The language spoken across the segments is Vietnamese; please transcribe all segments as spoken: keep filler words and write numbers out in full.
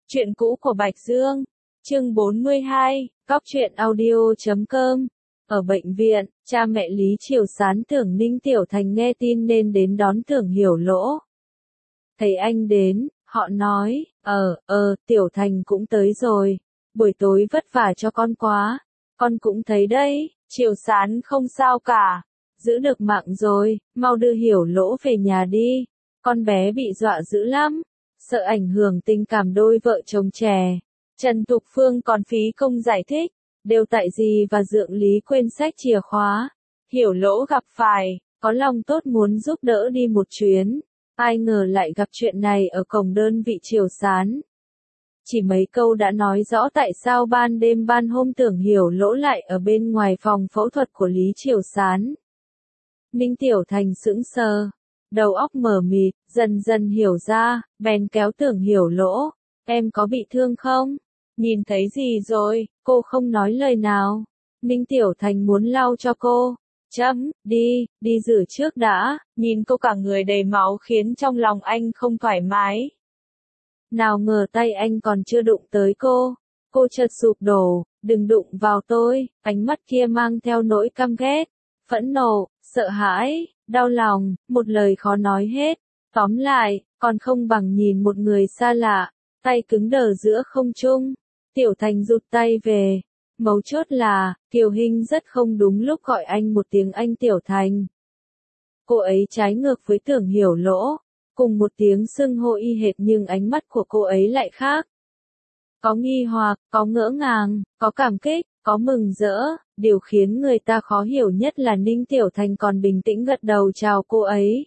Chuyện cũ của Bạch Dương, chương bốn mươi hai, Góc truyện audio chấm com. Ở bệnh viện, cha mẹ Lý Triều Sán tưởng Ninh Tiểu Thành nghe tin nên đến đón Tưởng Hiểu Lỗ. Thấy anh đến, họ nói, ờ, ờ, Tiểu Thành cũng tới rồi, buổi tối vất vả cho con quá, con cũng thấy đấy, Triều Sán không sao cả, giữ được mạng rồi, mau đưa Hiểu Lỗ về nhà đi, con bé bị dọa dữ lắm. Sợ ảnh hưởng tình cảm đôi vợ chồng trẻ. Trần Thục Phương còn phí công giải thích, đều tại gì và Dượng Lý quên sách chìa khóa. Hiểu Lỗ gặp phải, có lòng tốt muốn giúp đỡ đi một chuyến, ai ngờ lại gặp chuyện này ở cổng đơn vị Triều Sán. Chỉ mấy câu đã nói rõ tại sao ban đêm ban hôm Tưởng Hiểu Lỗ lại ở bên ngoài phòng phẫu thuật của Lý Triều Sán. Ninh Tiểu Thành sững sờ. Đầu óc mờ mịt, dần dần hiểu ra, bèn kéo Tưởng Hiểu Lỗ, em có bị thương không? Nhìn thấy gì rồi? Cô không nói lời nào. Ninh Tiểu Thành muốn lau cho cô. Chấm, đi, đi rửa trước đã, nhìn cô cả người đầy máu khiến trong lòng anh không thoải mái. Nào ngờ tay anh còn chưa đụng tới cô. Cô chợt sụp đổ, đừng đụng vào tôi, ánh mắt kia mang theo nỗi căm ghét, phẫn nộ, sợ hãi, đau lòng, một lời khó nói hết. Tóm lại, còn không bằng nhìn một người xa lạ, tay cứng đờ giữa không trung. Tiểu Thành rụt tay về. Mấu chốt là, Kiều Hinh rất không đúng lúc gọi anh một tiếng anh Tiểu Thành. Cô ấy trái ngược với Tưởng Hiểu Lỗ, cùng một tiếng xưng hô y hệt nhưng ánh mắt của cô ấy lại khác. Có nghi hoặc, có ngỡ ngàng, có cảm kích, có mừng rỡ, điều khiến người ta khó hiểu nhất là Ninh Tiểu Thành còn bình tĩnh gật đầu chào cô ấy.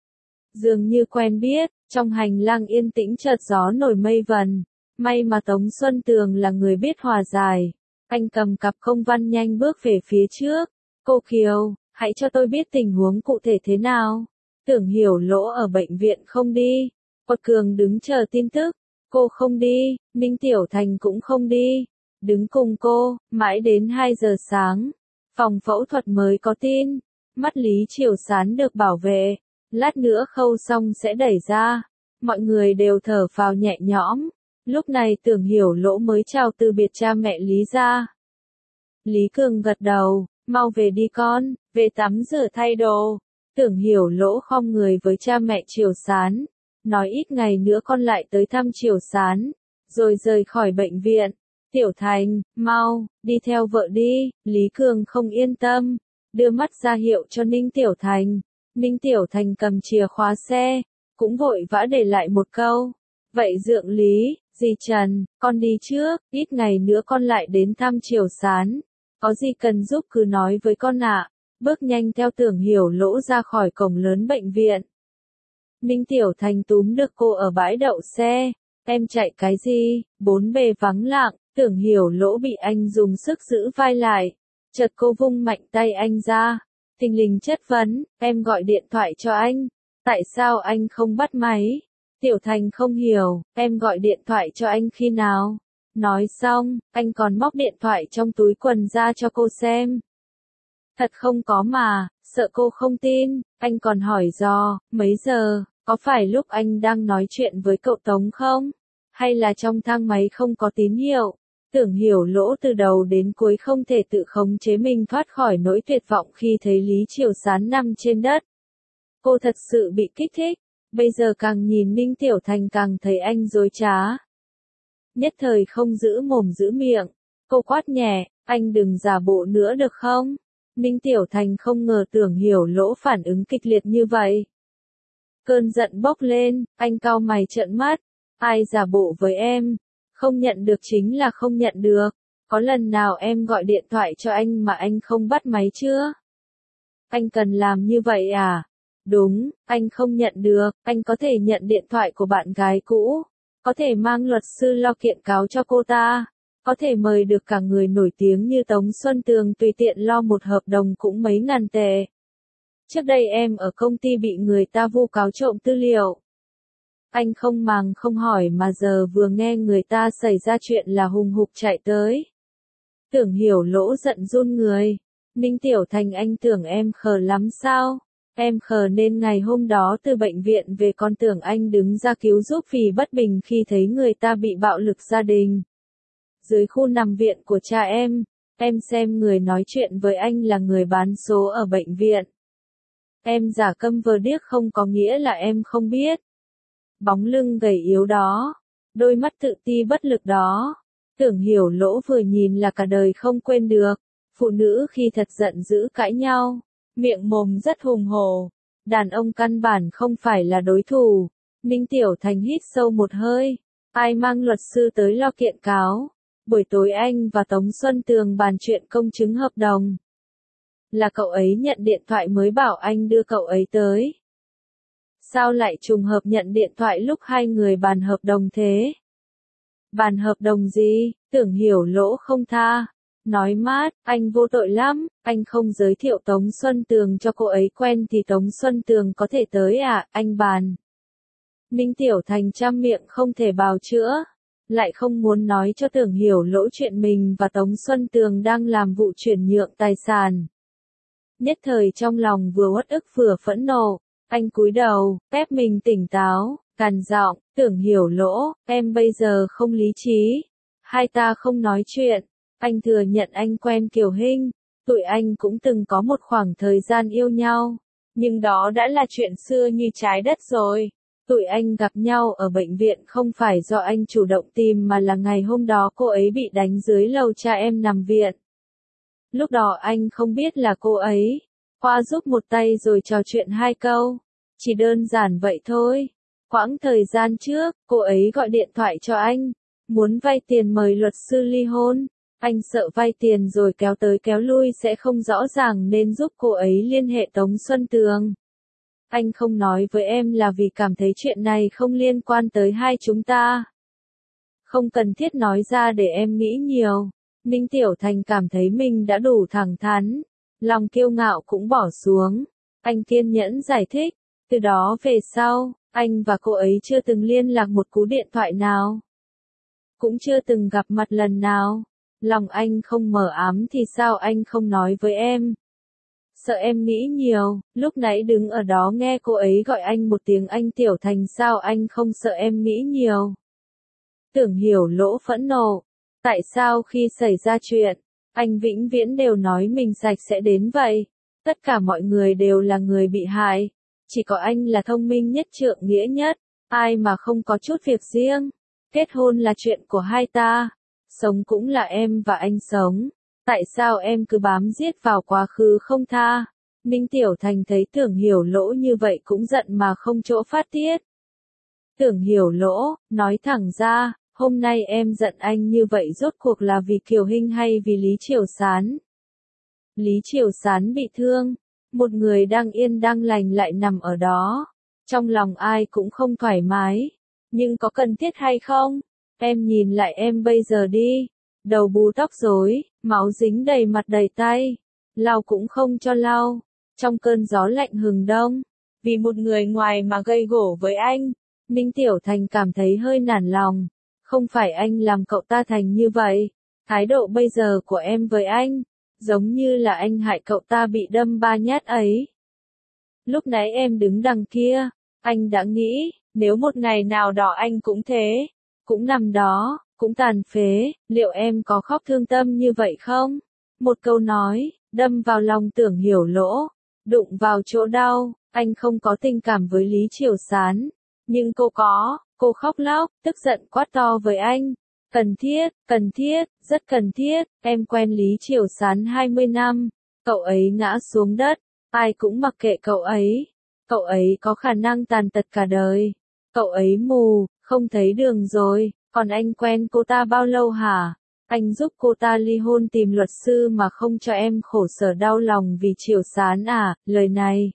Dường như quen biết, trong hành lang yên tĩnh chợt gió nổi mây vần, may mà Tống Xuân Tường là người biết hòa giải. Anh cầm cặp công văn nhanh bước về phía trước. Cô Kiều, hãy cho tôi biết tình huống cụ thể thế nào. Tưởng Hiểu Lỗ ở bệnh viện không đi. Quật Cường đứng chờ tin tức. Cô không đi, Ninh Tiểu Thành cũng không đi. Đứng cùng cô, mãi đến hai giờ sáng. Phòng phẫu thuật mới có tin. Mắt Lý Triều Sán được bảo vệ. Lát nữa khâu xong sẽ đẩy ra. Mọi người đều thở phào nhẹ nhõm. Lúc này Tưởng Hiểu Lỗ mới chào từ biệt cha mẹ Lý ra. Lý Cường gật đầu, mau về đi con, về tắm rửa thay đồ. Tưởng Hiểu Lỗ khom người với cha mẹ Triều Sán. Nói ít ngày nữa con lại tới thăm Triều Sán. Rồi rời khỏi bệnh viện. Tiểu Thành, mau, đi theo vợ đi. Lý Cường không yên tâm. Đưa mắt ra hiệu cho Ninh Tiểu Thành. Ninh Tiểu Thành cầm chìa khóa xe. Cũng vội vã để lại một câu. Vậy Dượng Lý, dì Trần, con đi trước. Ít ngày nữa con lại đến thăm Triều Sán. Có gì cần giúp cứ nói với con ạ. Bước nhanh theo Tưởng Hiểu Lỗ ra khỏi cổng lớn bệnh viện. Ninh Tiểu Thành túm được cô ở bãi đậu xe. Em chạy cái gì? Bốn bề vắng lặng. Tưởng Hiểu Lỗ bị anh dùng sức giữ vai lại. Chợt cô vung mạnh tay anh ra. Thình lình chất vấn, em gọi điện thoại cho anh. Tại sao anh không bắt máy? Tiểu Thành không hiểu, em gọi điện thoại cho anh khi nào? Nói xong, anh còn móc điện thoại trong túi quần ra cho cô xem. Thật không có mà, sợ cô không tin, anh còn hỏi dò, mấy giờ, có phải lúc anh đang nói chuyện với cậu Tống không? Hay là trong thang máy không có tín hiệu? Tưởng Hiểu Lỗ từ đầu đến cuối không thể tự khống chế mình thoát khỏi nỗi tuyệt vọng khi thấy Lý Triều Sán nằm trên đất. Cô thật sự bị kích thích, bây giờ càng nhìn Ninh Tiểu Thành càng thấy anh dối trá. Nhất thời không giữ mồm giữ miệng, cô quát nhẹ, anh đừng giả bộ nữa được không? Ninh Tiểu Thành không ngờ Tưởng Hiểu Lỗ phản ứng kịch liệt như vậy. Cơn giận bốc lên, anh cau mày trợn mắt, ai giả bộ với em? Không nhận được chính là không nhận được. Có lần nào em gọi điện thoại cho anh mà anh không bắt máy chưa? Anh cần làm như vậy à? Đúng, anh không nhận được, anh có thể nhận điện thoại của bạn gái cũ. Có thể mang luật sư lo kiện cáo cho cô ta. Có thể mời được cả người nổi tiếng như Tống Xuân Tường tùy tiện lo một hợp đồng cũng mấy ngàn tệ. Trước đây em ở công ty bị người ta vu cáo trộm tư liệu. Anh không màng không hỏi mà giờ vừa nghe người ta xảy ra chuyện là hùng hục chạy tới. Tưởng Hiểu Lỗ giận run người. Ninh Tiểu Thành, anh tưởng em khờ lắm sao? Em khờ nên ngày hôm đó từ bệnh viện về con tưởng anh đứng ra cứu giúp vì bất bình khi thấy người ta bị bạo lực gia đình. Dưới khu nằm viện của cha em, em xem người nói chuyện với anh là người bán số ở bệnh viện. Em giả câm vờ điếc không có nghĩa là em không biết. Bóng lưng gầy yếu đó, đôi mắt tự ti bất lực đó, Tưởng Hiểu Lỗ vừa nhìn là cả đời không quên được. Phụ nữ khi thật giận dữ cãi nhau, miệng mồm rất hùng hổ, đàn ông căn bản không phải là đối thủ. Ninh Tiểu Thành hít sâu một hơi, ai mang luật sư tới lo kiện cáo. Buổi tối anh và Tống Xuân Tường bàn chuyện công chứng hợp đồng. Là cậu ấy nhận điện thoại mới bảo anh đưa cậu ấy tới. Sao lại trùng hợp nhận điện thoại lúc hai người bàn hợp đồng thế? Bàn hợp đồng gì? Tưởng Hiểu Lỗ không tha. Nói mát, anh vô tội lắm, anh không giới thiệu Tống Xuân Tường cho cô ấy quen thì Tống Xuân Tường có thể tới à, anh bàn. Ninh Tiểu Thành trăm miệng không thể bào chữa, lại không muốn nói cho Tưởng Hiểu Lỗ chuyện mình và Tống Xuân Tường đang làm vụ chuyển nhượng tài sản. Nhất thời trong lòng vừa uất ức vừa phẫn nộ, anh cúi đầu, ép mình tỉnh táo, gằn giọng, Tưởng Hiểu Lỗ, em bây giờ không lý trí. Hai ta không nói chuyện. Anh thừa nhận anh quen Kiều Hinh, tụi anh cũng từng có một khoảng thời gian yêu nhau, nhưng đó đã là chuyện xưa như trái đất rồi. Tụi anh gặp nhau ở bệnh viện không phải do anh chủ động tìm mà là ngày hôm đó cô ấy bị đánh dưới lầu cha em nằm viện. Lúc đó anh không biết là cô ấy, qua giúp một tay rồi trò chuyện hai câu, chỉ đơn giản vậy thôi. Quãng thời gian trước, cô ấy gọi điện thoại cho anh, muốn vay tiền mời luật sư ly hôn. Anh sợ vay tiền rồi kéo tới kéo lui sẽ không rõ ràng nên giúp cô ấy liên hệ Tống Xuân Tường. Anh không nói với em là vì cảm thấy chuyện này không liên quan tới hai chúng ta. Không cần thiết nói ra để em nghĩ nhiều. Ninh Tiểu Thành cảm thấy mình đã đủ thẳng thắn, lòng kiêu ngạo cũng bỏ xuống. Anh kiên nhẫn giải thích, từ đó về sau, anh và cô ấy chưa từng liên lạc một cú điện thoại nào. Cũng chưa từng gặp mặt lần nào. Lòng anh không mờ ám thì sao anh không nói với em? Sợ em nghĩ nhiều, lúc nãy đứng ở đó nghe cô ấy gọi anh một tiếng anh Tiểu Thành sao anh không sợ em nghĩ nhiều? Tưởng Hiểu Lỗ phẫn nộ. Tại sao khi xảy ra chuyện, anh vĩnh viễn đều nói mình sạch sẽ đến vậy? Tất cả mọi người đều là người bị hại. Chỉ có anh là thông minh nhất trượng nghĩa nhất. Ai mà không có chút việc riêng. Kết hôn là chuyện của hai ta. Sống cũng là em và anh sống. Tại sao em cứ bám giết vào quá khứ không tha? Ninh Tiểu Thành thấy Tưởng Hiểu Lỗ như vậy cũng giận mà không chỗ phát tiết. Tưởng Hiểu Lỗ, nói thẳng ra, hôm nay em giận anh như vậy rốt cuộc là vì Kiều Hinh hay vì Lý Triều Sán? Lý Triều Sán bị thương, một người đang yên đang lành lại nằm ở đó. Trong lòng ai cũng không thoải mái. Nhưng có cần thiết hay không? Em nhìn lại em bây giờ đi. Đầu bù tóc rối, máu dính đầy mặt đầy tay. Lau cũng không cho lau. Trong cơn gió lạnh hừng đông. Vì một người ngoài mà gây gổ với anh. Ninh Tiểu Thành cảm thấy hơi nản lòng. Không phải anh làm cậu ta thành như vậy. Thái độ bây giờ của em với anh, giống như là anh hại cậu ta bị đâm ba nhát ấy. Lúc nãy em đứng đằng kia, anh đã nghĩ, nếu một ngày nào đó anh cũng thế, cũng nằm đó, cũng tàn phế, liệu em có khóc thương tâm như vậy không? Một câu nói, đâm vào lòng Tưởng Hiểu Lỗ, đụng vào chỗ đau, anh không có tình cảm với Lý Triều Sán, nhưng cô có, cô khóc lóc, tức giận quát to với anh. Cần thiết, cần thiết, rất cần thiết, em quen Lý Triều Sán hai mươi năm, cậu ấy ngã xuống đất, ai cũng mặc kệ cậu ấy, cậu ấy có khả năng tàn tật cả đời, cậu ấy mù, không thấy đường rồi, còn anh quen cô ta bao lâu hả? Anh giúp cô ta ly hôn tìm luật sư mà không cho em khổ sở đau lòng vì Triều Sán à, lời này.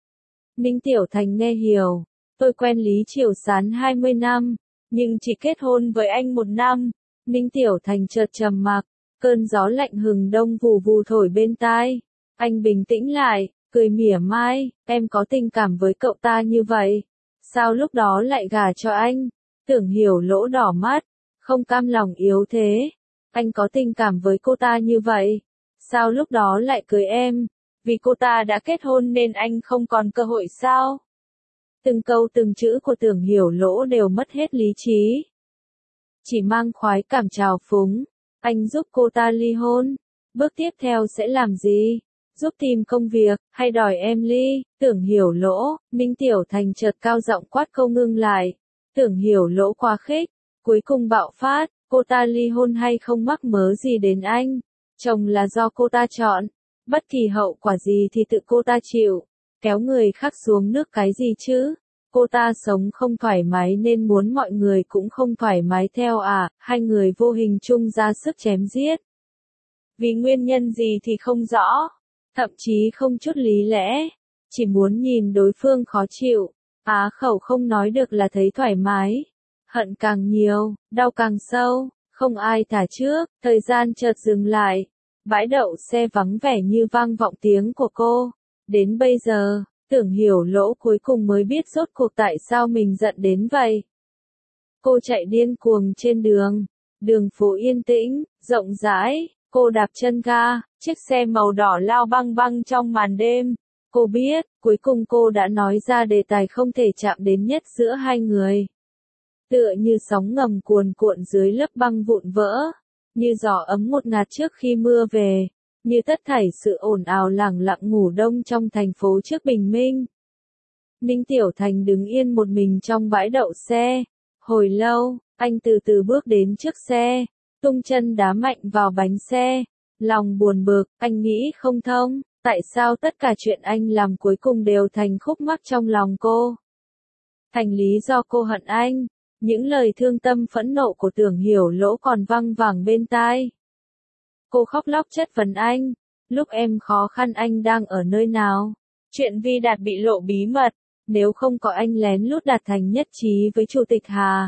Ninh Tiểu Thành nghe hiểu, tôi quen Lý Triều Sán hai mươi năm. Nhưng chỉ kết hôn với anh một năm. Ninh Tiểu Thành chợt trầm mặc, cơn gió lạnh hừng đông vù vù thổi bên tai. Anh bình tĩnh lại, cười mỉa mai, em có tình cảm với cậu ta như vậy. Sao lúc đó lại gả cho anh? Tưởng Hiểu Lỗ đỏ mắt, không cam lòng yếu thế. Anh có tình cảm với cô ta như vậy. Sao lúc đó lại cưới em? Vì cô ta đã kết hôn nên anh không còn cơ hội sao? Từng câu từng chữ của Tưởng Hiểu Lỗ đều mất hết lý trí. Chỉ mang khoái cảm trào phúng. Anh giúp cô ta ly hôn. Bước tiếp theo sẽ làm gì? Giúp tìm công việc, hay đòi em ly? Tưởng Hiểu Lỗ, Ninh Tiểu Thành chợt cao giọng quát câu ngưng lại. Tưởng Hiểu Lỗ quá khích, cuối cùng bạo phát, cô ta ly hôn hay không mắc mớ gì đến anh. Chồng là do cô ta chọn, bất kỳ hậu quả gì thì tự cô ta chịu. Kéo người khác xuống nước cái gì chứ? Cô ta sống không thoải mái nên muốn mọi người cũng không thoải mái theo à, hai người vô hình chung ra sức chém giết. Vì nguyên nhân gì thì không rõ, thậm chí không chút lý lẽ, chỉ muốn nhìn đối phương khó chịu, á khẩu không nói được là thấy thoải mái. Hận càng nhiều, đau càng sâu, không ai thả trước, thời gian chợt dừng lại. Bãi đậu xe vắng vẻ như vang vọng tiếng của cô. Đến bây giờ, Tưởng Hiểu Lỗ cuối cùng mới biết rốt cuộc tại sao mình giận đến vậy. Cô chạy điên cuồng trên đường, đường phố yên tĩnh, rộng rãi, cô đạp chân ga, chiếc xe màu đỏ lao băng băng trong màn đêm. Cô biết, cuối cùng cô đã nói ra đề tài không thể chạm đến nhất giữa hai người. Tựa như sóng ngầm cuồn cuộn dưới lớp băng vụn vỡ, như gió ấm một ngạt trước khi mưa về, như tất thảy sự ồn ào lẳng lặng ngủ đông trong thành phố trước bình minh. Ninh Tiểu Thành đứng yên một mình trong bãi đậu xe. Hồi lâu, anh từ từ bước đến trước xe, tung chân đá mạnh vào bánh xe. Lòng buồn bực, anh nghĩ không thông, tại sao tất cả chuyện anh làm cuối cùng đều thành khúc mắc trong lòng cô. Thành lý do cô hận anh. Những lời thương tâm phẫn nộ của Tưởng Hiểu Lỗ còn văng vẳng bên tai. Cô khóc lóc chất vấn anh, lúc em khó khăn anh đang ở nơi nào? Chuyện Vi Đạt bị lộ bí mật, nếu không có anh lén lút đạt thành nhất trí với Chủ tịch Hà,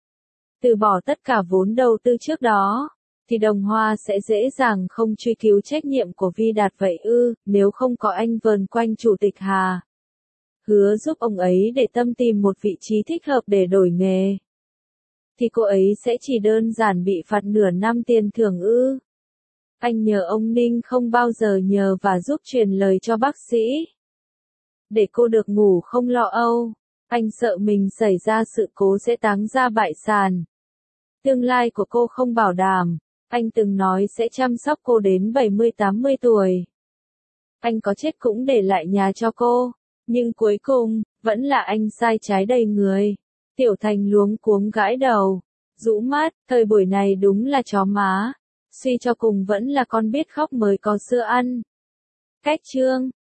từ bỏ tất cả vốn đầu tư trước đó, thì Đồng Hoa sẽ dễ dàng không truy cứu trách nhiệm của Vi Đạt vậy ư, nếu không có anh vờn quanh Chủ tịch Hà, hứa giúp ông ấy để tâm tìm một vị trí thích hợp để đổi nghề, thì cô ấy sẽ chỉ đơn giản bị phạt nửa năm tiền thưởng ư. Anh nhờ ông Ninh không bao giờ nhờ và giúp truyền lời cho bác sĩ. Để cô được ngủ không lo âu. Anh sợ mình xảy ra sự cố sẽ táng ra bại sản. Tương lai của cô không bảo đảm. Anh từng nói sẽ chăm sóc cô đến bảy mươi tám mươi tuổi. Anh có chết cũng để lại nhà cho cô. Nhưng cuối cùng, vẫn là anh sai trái đầy người. Tiểu Thành luống cuống gãi đầu. Rũ mắt, thời buổi này đúng là chó má. Suy cho cùng vẫn là con biết khóc mới có sữa ăn. Cách chương